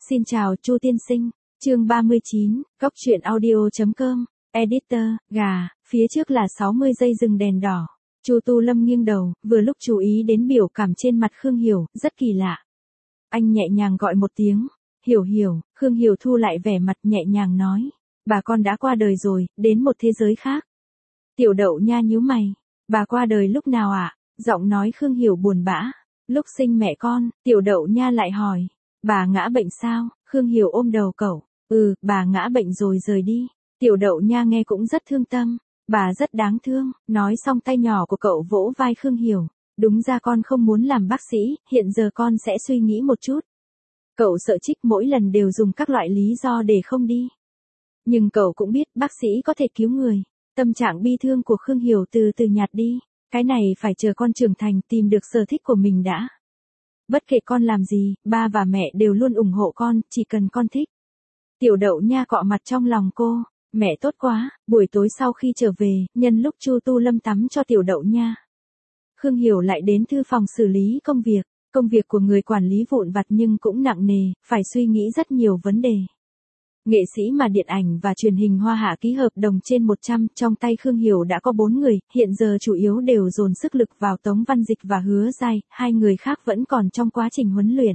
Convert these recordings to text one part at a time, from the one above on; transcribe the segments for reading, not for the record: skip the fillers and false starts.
Xin chào Chu tiên sinh, chương 39, góc truyện audio.com, editor, gà, phía trước là 60 giây dừng đèn đỏ. Chu Tu Lâm nghiêng đầu, vừa lúc chú ý đến biểu cảm trên mặt Khương Hiểu, rất kỳ lạ. Anh nhẹ nhàng gọi một tiếng, Hiểu Hiểu, Khương Hiểu thu lại vẻ mặt nhẹ nhàng nói, bà con đã qua đời rồi, đến một thế giới khác. Tiểu Đậu Nha nhíu mày, bà qua đời lúc nào ạ? Giọng nói Khương Hiểu buồn bã, lúc sinh mẹ con. Tiểu Đậu Nha lại hỏi, bà ngã bệnh sao? Khương Hiểu ôm đầu cậu, bà ngã bệnh rồi rời đi. Tiểu Đậu Nha nghe cũng rất thương tâm, bà rất đáng thương. Nói xong tay nhỏ của cậu vỗ vai Khương Hiểu, đúng ra con không muốn làm bác sĩ, hiện giờ con sẽ suy nghĩ một chút. Cậu sợ Trích mỗi lần đều dùng các loại lý do để không đi. Nhưng cậu cũng biết bác sĩ có thể cứu người. Tâm trạng bi thương của Khương Hiểu từ từ nhạt đi. Cái này phải chờ con trưởng thành tìm được sở thích của mình đã. Bất kể con làm gì, ba và mẹ đều luôn ủng hộ con, chỉ cần con thích. Tiểu Đậu Nha cọ mặt trong lòng cô, mẹ tốt quá. Buổi tối sau khi trở về, nhân lúc Chu Tu Lâm tắm cho Tiểu Đậu Nha, Khương Hiểu lại đến thư phòng xử lý công việc. Công việc của người quản lý vụn vặt nhưng cũng nặng nề, phải suy nghĩ rất nhiều vấn đề. Nghệ sĩ mà điện ảnh và truyền hình Hoa Hạ ký hợp đồng trên 100, trong tay Khương Hiểu đã có 4 người, hiện giờ chủ yếu đều dồn sức lực vào Tống Văn Dịch và Hứa Giai, 2 người khác vẫn còn trong quá trình huấn luyện.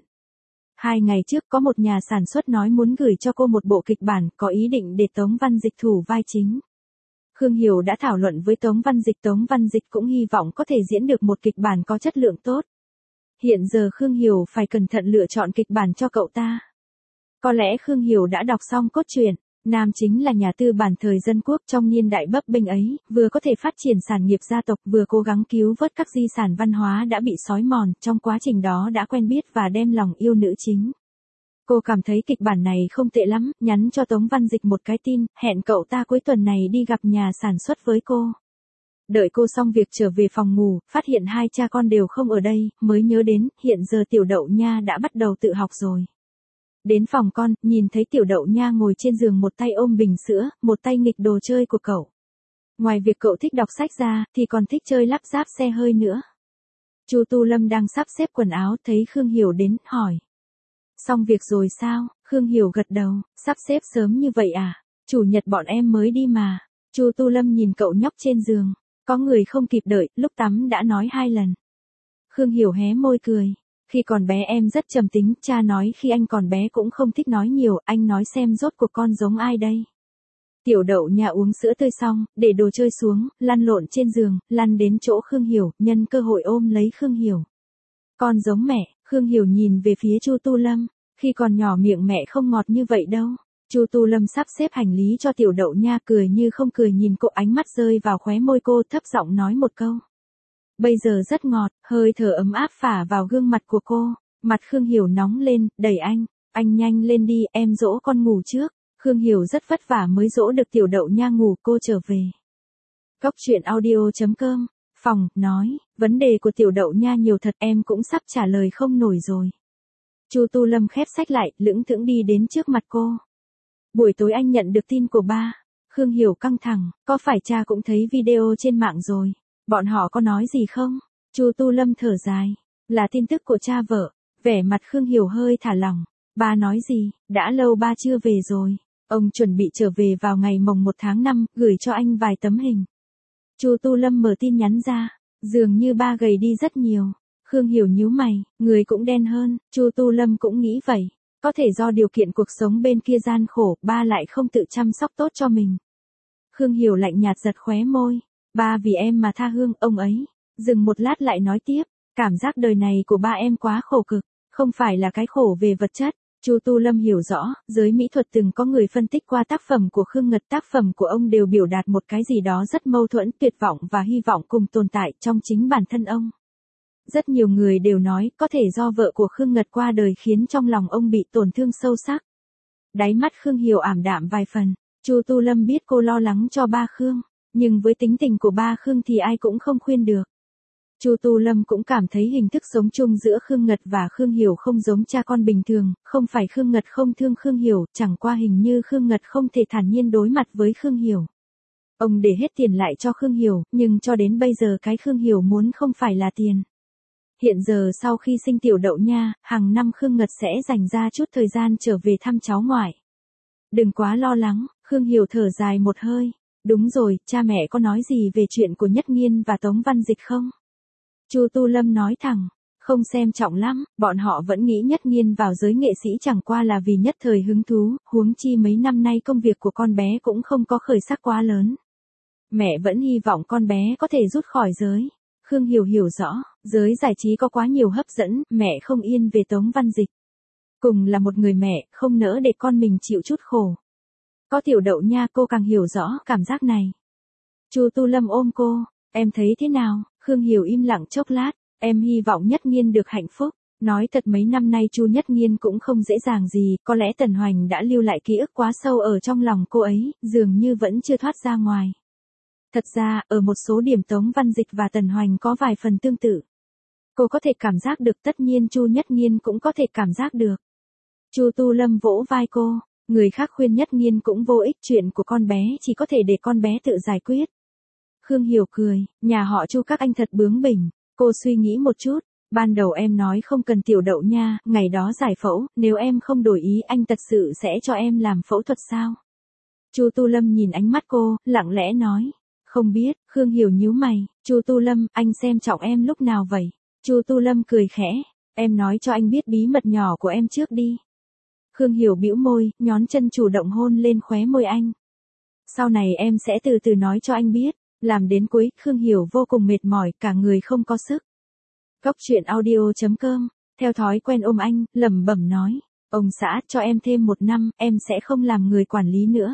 2 ngày trước có một nhà sản xuất nói muốn gửi cho cô một bộ kịch bản, có ý định để Tống Văn Dịch thủ vai chính. Khương Hiểu đã thảo luận với Tống Văn Dịch cũng hy vọng có thể diễn được một kịch bản có chất lượng tốt. Hiện giờ Khương Hiểu phải cẩn thận lựa chọn kịch bản cho cậu ta. Có lẽ Khương Hiểu đã đọc xong cốt truyện, nam chính là nhà tư bản thời dân quốc trong niên đại bấp bênh ấy, vừa có thể phát triển sản nghiệp gia tộc vừa cố gắng cứu vớt các di sản văn hóa đã bị xói mòn, trong quá trình đó đã quen biết và đem lòng yêu nữ chính. Cô cảm thấy kịch bản này không tệ lắm, nhắn cho Tống Văn Dịch một cái tin, hẹn cậu ta cuối tuần này đi gặp nhà sản xuất với cô. Đợi cô xong việc trở về phòng ngủ, phát hiện 2 cha con đều không ở đây, mới nhớ đến, hiện giờ Tiểu Đậu Nha đã bắt đầu tự học rồi. Đến phòng con, nhìn thấy Tiểu Đậu Nha ngồi trên giường một tay ôm bình sữa, một tay nghịch đồ chơi của cậu. Ngoài việc cậu thích đọc sách ra, thì còn thích chơi lắp ráp xe hơi nữa. Chu Tu Lâm đang sắp xếp quần áo, thấy Khương Hiểu đến, hỏi. Xong việc rồi sao? Khương Hiểu gật đầu, sắp xếp sớm như vậy à? Chủ nhật bọn em mới đi mà. Chu Tu Lâm nhìn cậu nhóc trên giường, có người không kịp đợi, lúc tắm đã nói 2 lần. Khương Hiểu hé môi cười. Khi còn bé em rất trầm tính, cha nói khi anh còn bé cũng không thích nói nhiều, anh nói xem rốt cuộc con giống ai đây. Tiểu Đậu Nha uống sữa tươi xong, để đồ chơi xuống, lăn lộn trên giường, lăn đến chỗ Khương Hiểu, nhân cơ hội ôm lấy Khương Hiểu. Con giống mẹ. Khương Hiểu nhìn về phía Chu Tu Lâm, khi còn nhỏ miệng mẹ không ngọt như vậy đâu. Chu Tu Lâm sắp xếp hành lý cho Tiểu Đậu Nha, cười như không cười nhìn cô, ánh mắt rơi vào khóe môi cô, thấp giọng nói một câu. Bây giờ rất ngọt, hơi thở ấm áp phả vào gương mặt của cô. Mặt Khương Hiểu nóng lên, đẩy anh nhanh lên đi, em dỗ con ngủ trước. Khương Hiểu rất vất vả mới dỗ được Tiểu Đậu Nha ngủ, cô trở về. Góc truyện audio.com, phòng, nói, vấn đề của Tiểu Đậu Nha nhiều thật, em cũng sắp trả lời không nổi rồi. Chu Tu Lâm khép sách lại, lững thững đi đến trước mặt cô. Buổi tối anh nhận được tin của ba. Khương Hiểu căng thẳng, có phải cha cũng thấy video trên mạng rồi? Bọn họ có nói gì không? Chu Tu Lâm thở dài, là tin tức của cha vợ. Vẻ mặt Khương Hiểu hơi thả lỏng. Ba nói gì? Đã lâu ba chưa về rồi. Ông chuẩn bị trở về vào ngày mồng 1 tháng 5, gửi cho anh vài tấm hình. Chu Tu Lâm mở tin nhắn ra, dường như ba gầy đi rất nhiều. Khương Hiểu nhíu mày, người cũng đen hơn. Chu Tu Lâm cũng nghĩ vậy. Có thể do điều kiện cuộc sống bên kia gian khổ, ba lại không tự chăm sóc tốt cho mình. Khương Hiểu lạnh nhạt giật khóe môi. Ba vì em mà tha hương, ông ấy. Dừng một lát lại nói tiếp, cảm giác đời này của ba em quá khổ cực, không phải là cái khổ về vật chất. Chu Tu Lâm hiểu rõ, giới mỹ thuật từng có người phân tích qua tác phẩm của Khương Ngật, tác phẩm của ông đều biểu đạt một cái gì đó rất mâu thuẫn, tuyệt vọng và hy vọng cùng tồn tại trong chính bản thân ông. Rất nhiều người đều nói, có thể do vợ của Khương Ngật qua đời khiến trong lòng ông bị tổn thương sâu sắc. Đáy mắt Khương Hiểu ảm đạm vài phần. Chu Tu Lâm biết cô lo lắng cho ba Khương, nhưng với tính tình của ba Khương thì ai cũng không khuyên được. Chu Tu Lâm cũng cảm thấy hình thức sống chung giữa Khương Ngật và Khương Hiểu không giống cha con bình thường, không phải Khương Ngật không thương Khương Hiểu, chẳng qua hình như Khương Ngật không thể thản nhiên đối mặt với Khương Hiểu. Ông để hết tiền lại cho Khương Hiểu, nhưng cho đến bây giờ cái Khương Hiểu muốn không phải là tiền. hiện giờ sau khi sinh tiểu đậu nha, hàng năm Khương Ngật sẽ dành ra chút thời gian trở về thăm cháu ngoại. Đừng quá lo lắng, Khương Hiểu thở dài một hơi. Đúng rồi, cha mẹ có nói gì về chuyện của Nhất Nghiên và Tống Văn Dịch không? Chu Tu Lâm nói thẳng, không xem trọng lắm, bọn họ vẫn nghĩ Nhất Nghiên vào giới nghệ sĩ chẳng qua là vì nhất thời hứng thú, huống chi mấy năm nay công việc của con bé cũng không có khởi sắc quá lớn. Mẹ vẫn hy vọng con bé có thể rút khỏi giới. Khương Hiểu hiểu rõ, giới giải trí có quá nhiều hấp dẫn, mẹ không yên về Tống Văn Dịch. Cùng là một người mẹ, không nỡ để con mình chịu chút khổ. Có tiểu đậu nha, cô càng hiểu rõ cảm giác này. Chu Tu Lâm ôm cô, em thấy thế nào? Khương Hiểu im lặng chốc lát, em hy vọng Nhất Nghiên được hạnh phúc. Nói thật mấy năm nay Chu Nhất Nghiên cũng không dễ dàng gì, có lẽ Tần Hoành đã lưu lại ký ức quá sâu ở trong lòng cô ấy, dường như vẫn chưa thoát ra ngoài. Thật ra, ở một số điểm Tống Văn Dịch và Tần Hoành có vài phần tương tự. Cô có thể cảm giác được, tất nhiên Chu Nhất Nghiên cũng có thể cảm giác được. Chu Tu Lâm vỗ vai cô, người khác khuyên Nhất Nghiên cũng vô ích, chuyện của con bé chỉ có thể để con bé tự giải quyết. Khương Hiểu cười, nhà họ Chu các anh thật bướng bỉnh, cô suy nghĩ một chút, ban đầu em nói không cần tiểu đậu nha, ngày đó giải phẫu, nếu em không đổi ý anh thật sự sẽ cho em làm phẫu thuật sao? Chu Tu Lâm nhìn ánh mắt cô, lặng lẽ nói, không biết. Khương Hiểu nhíu mày, Chu Tu Lâm, anh xem trọng em lúc nào vậy? Chu Tu Lâm cười khẽ, em nói cho anh biết bí mật nhỏ của em trước đi. Khương Hiểu bĩu môi, nhón chân chủ động hôn lên khóe môi anh. Sau này em sẽ từ từ nói cho anh biết. Làm đến cuối, Khương Hiểu vô cùng mệt mỏi, cả người không có sức. Cốc truyện audio.com, theo thói quen ôm anh, lẩm bẩm nói, ông xã, cho em thêm 1 năm, em sẽ không làm người quản lý nữa.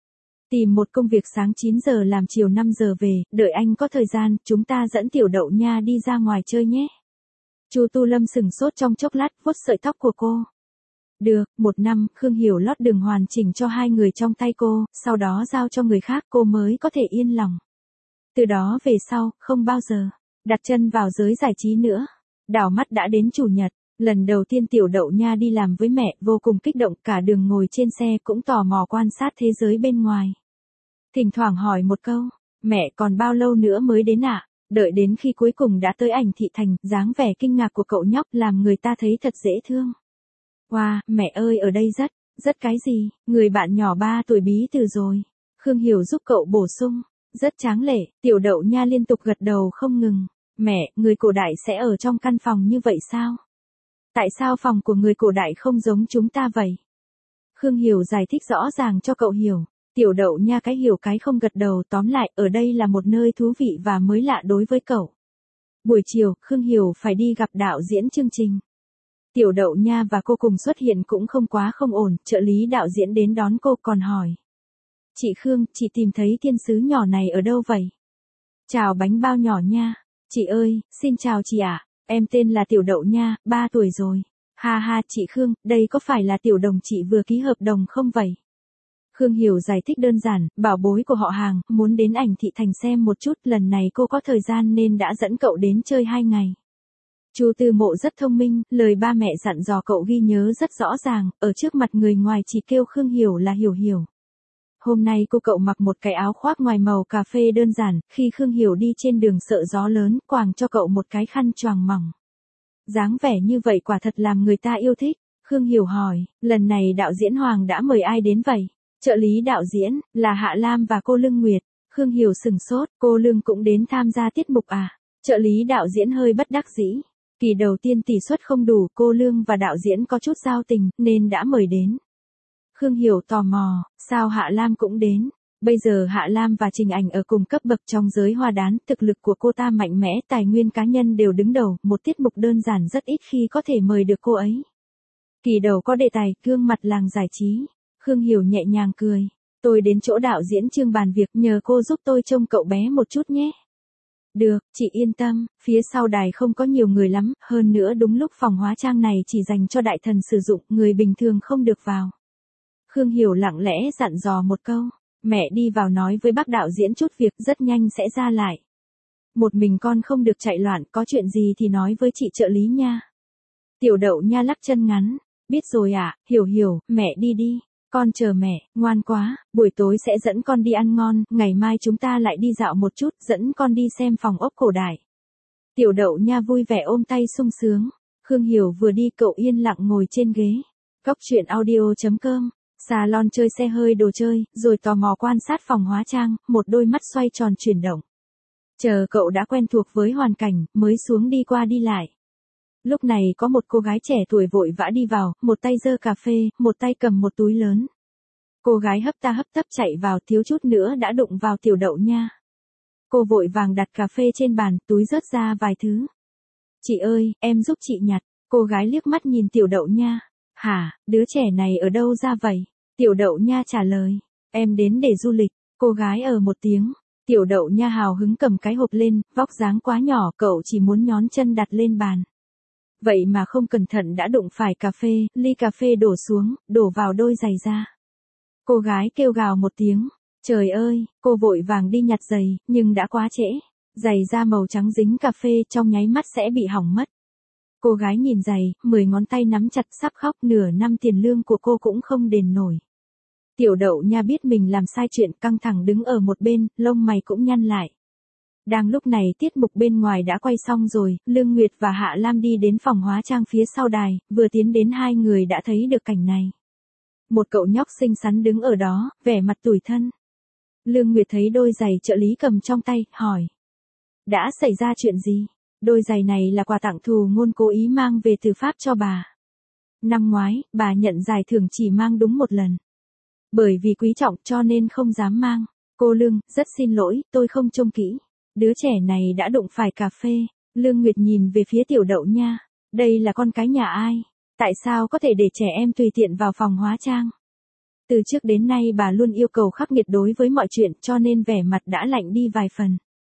Tìm một công việc sáng 9 giờ làm chiều 5 giờ về, đợi anh có thời gian, chúng ta dẫn tiểu đậu nha đi ra ngoài chơi nhé. Chu Tu Lâm sừng sốt trong chốc lát, vuốt sợi tóc của cô. Được, 1 năm, Khương Hiểu lót đường hoàn chỉnh cho hai người trong tay cô, sau đó giao cho người khác cô mới có thể yên lòng. Từ đó về sau, không bao giờ đặt chân vào giới giải trí nữa. Đảo mắt đã đến Chủ nhật, lần đầu tiên tiểu đậu nha đi làm với mẹ, vô cùng kích động, cả đường ngồi trên xe cũng tò mò quan sát thế giới bên ngoài. Thỉnh thoảng hỏi một câu, mẹ còn bao lâu nữa mới đến ạ? Đợi đến khi cuối cùng đã tới Ảnh Thị Thành, dáng vẻ kinh ngạc của cậu nhóc làm người ta thấy thật dễ thương. Wow, mẹ ơi ở đây rất cái gì, người bạn nhỏ 3 tuổi bí từ rồi. Khương Hiểu giúp cậu bổ sung, rất tráng lệ, tiểu đậu nha liên tục gật đầu không ngừng. Mẹ, người cổ đại sẽ ở trong căn phòng như vậy sao? Tại sao phòng của người cổ đại không giống chúng ta vậy? Khương Hiểu giải thích rõ ràng cho cậu hiểu. Tiểu đậu nha cái hiểu cái không gật đầu, tóm lại, ở đây là một nơi thú vị và mới lạ đối với cậu. Buổi chiều, Khương Hiểu phải đi gặp đạo diễn chương trình. Tiểu đậu nha và cô cùng xuất hiện cũng không ổn, trợ lý đạo diễn đến đón cô còn hỏi. Chị Khương, chị tìm thấy thiên sứ nhỏ này ở đâu vậy? Chào bánh bao nhỏ nha. Chị ơi, xin chào chị ạ, em tên là Tiểu Đậu nha, 3 tuổi rồi. Ha ha, chị Khương, đây có phải là Tiểu Đồng chị vừa ký hợp đồng không vậy? Khương Hiểu giải thích đơn giản, bảo bối của họ hàng, muốn đến Ảnh Thị Thành xem một chút, lần này cô có thời gian nên đã dẫn cậu đến chơi 2 ngày. Chu Tư Mộ rất thông minh, lời ba mẹ dặn dò cậu ghi nhớ rất rõ ràng, ở trước mặt người ngoài chỉ kêu Khương Hiểu là Hiểu Hiểu. Hôm nay cậu mặc một cái áo khoác ngoài màu cà phê đơn giản, khi Khương Hiểu đi trên đường sợ gió lớn, quàng cho cậu một cái khăn choàng mỏng. Dáng vẻ như vậy quả thật làm người ta yêu thích. Khương Hiểu hỏi, lần này đạo diễn Hoàng đã mời ai đến vậy? Trợ lý đạo diễn, là Hạ Lam và cô Lương Nguyệt. Khương Hiểu sừng sốt, cô Lương cũng đến tham gia tiết mục à? Trợ lý đạo diễn hơi bất đắc dĩ. Kỳ đầu tiên tỷ suất không đủ, cô Lương và đạo diễn có chút giao tình, nên đã mời đến. Khương Hiểu tò mò, sao Hạ Lam cũng đến? Bây giờ Hạ Lam và Trình Ảnh ở cùng cấp bậc trong giới hoa đán, thực lực của cô ta mạnh mẽ, tài nguyên cá nhân đều đứng đầu, một tiết mục đơn giản rất ít khi có thể mời được cô ấy. Kỳ đầu có đề tài, gương mặt làng giải trí. Khương Hiểu nhẹ nhàng cười. Tôi đến chỗ đạo diễn Trương bàn việc, nhờ cô giúp tôi trông cậu bé một chút nhé. Được, chị yên tâm, phía sau đài không có nhiều người lắm, hơn nữa đúng lúc phòng hóa trang này chỉ dành cho đại thần sử dụng, người bình thường không được vào. Khương Hiểu lặng lẽ dặn dò một câu, mẹ đi vào nói với bác đạo diễn chút việc, rất nhanh sẽ ra lại. Một mình con không được chạy loạn, có chuyện gì thì nói với chị trợ lý nha. Tiểu Đậu nha lắc chân ngắn, biết rồi ạ, Hiểu, mẹ đi đi, con chờ mẹ, ngoan quá, buổi tối sẽ dẫn con đi ăn ngon, ngày mai chúng ta lại đi dạo một chút, dẫn con đi xem phòng ốc cổ đại. Tiểu đậu nha vui vẻ ôm tay sung sướng. Khương Hiểu vừa đi cậu yên lặng ngồi trên ghế. Góc chuyện audio.com, salon chơi xe hơi đồ chơi, rồi tò mò quan sát phòng hóa trang, một đôi mắt xoay tròn chuyển động. Chờ cậu đã quen thuộc với hoàn cảnh, mới xuống đi qua đi lại. Lúc này có một cô gái trẻ tuổi vội vã đi vào, một tay giơ cà phê, một tay cầm một túi lớn. Cô gái hấp ta hấp tấp chạy vào, thiếu chút nữa đã đụng vào tiểu đậu nha. Cô vội vàng đặt cà phê trên bàn, túi rớt ra vài thứ. Chị ơi, em giúp chị nhặt. Cô gái liếc mắt nhìn tiểu đậu nha. Hả, đứa trẻ này ở đâu ra vậy? Tiểu đậu nha trả lời. Em đến để du lịch. Cô gái một tiếng. Tiểu đậu nha hào hứng cầm cái hộp lên, vóc dáng quá nhỏ, cậu chỉ muốn nhón chân đặt lên bàn. Vậy mà không cẩn thận đã đụng phải cà phê, ly cà phê đổ xuống, đổ vào đôi giày da. Cô gái kêu gào một tiếng. Trời ơi, cô vội vàng đi nhặt giày, nhưng đã quá trễ. Giày da màu trắng dính cà phê trong nháy mắt sẽ bị hỏng mất. Cô gái nhìn giày, 10 ngón tay nắm chặt sắp khóc, nửa năm tiền lương của cô cũng không đền nổi. Tiểu đậu nha biết mình làm sai chuyện, căng thẳng đứng ở một bên, lông mày cũng nhăn lại. Đang lúc này tiết mục bên ngoài đã quay xong rồi, Lương Nguyệt và Hạ Lam đi đến phòng hóa trang phía sau đài, vừa tiến đến hai người đã thấy được cảnh này. Một cậu nhóc xinh xắn đứng ở đó, vẻ mặt tủi thân. Lương Nguyệt thấy đôi giày trợ lý cầm trong tay, hỏi. Đã xảy ra chuyện gì? Đôi giày này là quà tặng Thù Ngôn cố ý mang về từ Pháp cho bà. Năm ngoái, bà nhận giải thưởng chỉ mang đúng một lần. Bởi vì quý trọng cho nên không dám mang. Cô Lương, rất xin lỗi, tôi không trông kỹ. Đứa trẻ này đã đụng phải cà phê. Lương Nguyệt nhìn về phía tiểu đậu nha. Đây là con cái nhà ai? Tại sao có thể để trẻ em tùy tiện vào phòng hóa trang? Từ trước đến nay bà luôn yêu cầu khắc nghiệt đối với mọi chuyện, cho nên vẻ mặt đã lạnh đi vài phần.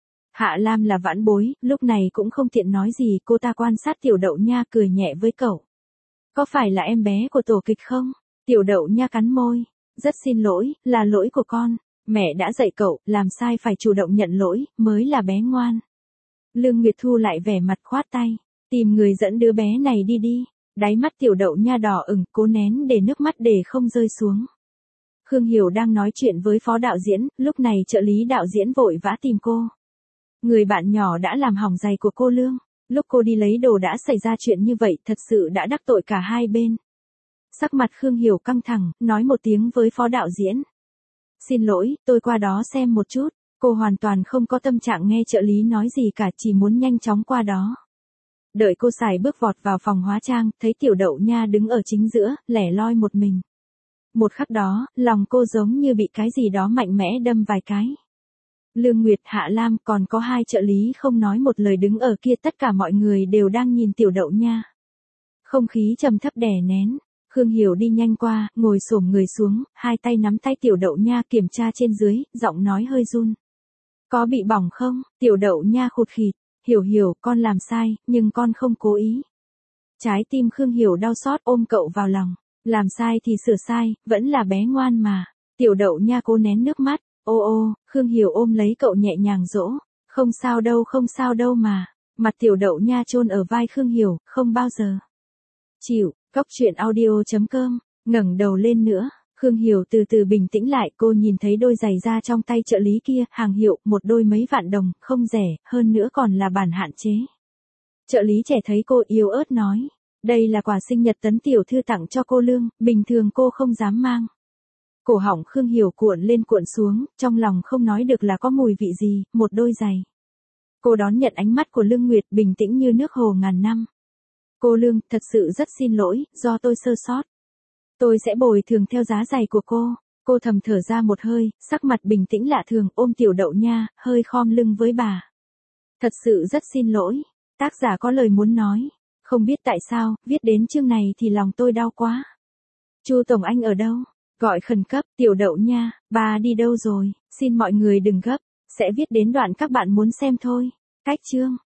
Hạ Lam là vãn bối, lúc này cũng không tiện nói gì, cô ta quan sát tiểu đậu nha cười nhẹ với cậu. Có phải là em bé của tổ kịch không? Tiểu đậu nha cắn môi. Rất xin lỗi, là lỗi của con. Mẹ đã dạy cậu, làm sai phải chủ động nhận lỗi, mới là bé ngoan. Lương Nguyệt thu lại vẻ mặt khoát tay. Tìm người dẫn đứa bé này đi đi. Đáy mắt tiểu đậu nha đỏ ửng, cố nén để nước mắt để không rơi xuống. Khương Hiểu đang nói chuyện với phó đạo diễn, lúc này trợ lý đạo diễn vội vã tìm cô. Người bạn nhỏ đã làm hỏng giày của cô Lương. Lúc cô đi lấy đồ đã xảy ra chuyện như vậy, thật sự đã đắc tội cả hai bên. Sắc mặt Khương Hiểu căng thẳng, nói một tiếng với phó đạo diễn. Xin lỗi, tôi qua đó xem một chút. Cô hoàn toàn không có tâm trạng nghe trợ lý nói gì cả, chỉ muốn nhanh chóng qua đó. Đợi cô xài bước vọt vào phòng hóa trang, thấy tiểu đậu nha đứng ở chính giữa, lẻ loi một mình. Một khắc đó, lòng cô giống như bị cái gì đó mạnh mẽ đâm vài cái. Lương Nguyệt, Hạ Lam còn có hai trợ lý không nói một lời đứng ở kia, tất cả mọi người đều đang nhìn tiểu đậu nha. Không khí trầm thấp đè nén. Khương Hiểu đi nhanh qua, ngồi xổm người xuống, hai tay nắm tay tiểu đậu nha kiểm tra trên dưới, giọng nói hơi run. Có bị bỏng không? Tiểu đậu nha khụt khịt. Hiểu, con làm sai, nhưng con không cố ý. Trái tim Khương Hiểu đau xót ôm cậu vào lòng. Làm sai thì sửa sai, vẫn là bé ngoan mà. Tiểu đậu nha cố nén nước mắt. Ô, Khương Hiểu ôm lấy cậu nhẹ nhàng dỗ. Không sao đâu mà. Mặt tiểu đậu nha chôn ở vai Khương Hiểu, không bao giờ chịu. Góc chuyện audio.com, ngẩng đầu lên nữa. Khương Hiểu từ từ bình tĩnh lại, cô nhìn thấy đôi giày da trong tay trợ lý kia, hàng hiệu, một đôi mấy vạn đồng, không rẻ, hơn nữa còn là bản hạn chế. Trợ lý trẻ thấy cô yếu ớt nói, đây là quà sinh nhật Tấn tiểu thư tặng cho cô Lương, bình thường cô không dám mang. Cổ họng Khương Hiểu cuộn lên cuộn xuống, trong lòng không nói được là có mùi vị gì, một đôi giày. Cô đón nhận ánh mắt của Lương Nguyệt bình tĩnh như nước hồ ngàn năm. Cô Lương, thật sự rất xin lỗi, do tôi sơ sót. Tôi sẽ bồi thường theo giá giày của cô. Cô thầm thở ra một hơi, sắc mặt bình tĩnh lạ thường, ôm tiểu đậu nha, hơi khom lưng với bà. Thật sự rất xin lỗi. Tác giả có lời muốn nói. Không biết tại sao, viết đến chương này thì lòng tôi đau quá. Chu Tổng Anh ở đâu? Gọi khẩn cấp, tiểu đậu nha, bà đi đâu rồi? Xin mọi người đừng gấp, sẽ viết đến đoạn các bạn muốn xem thôi. Cách chương.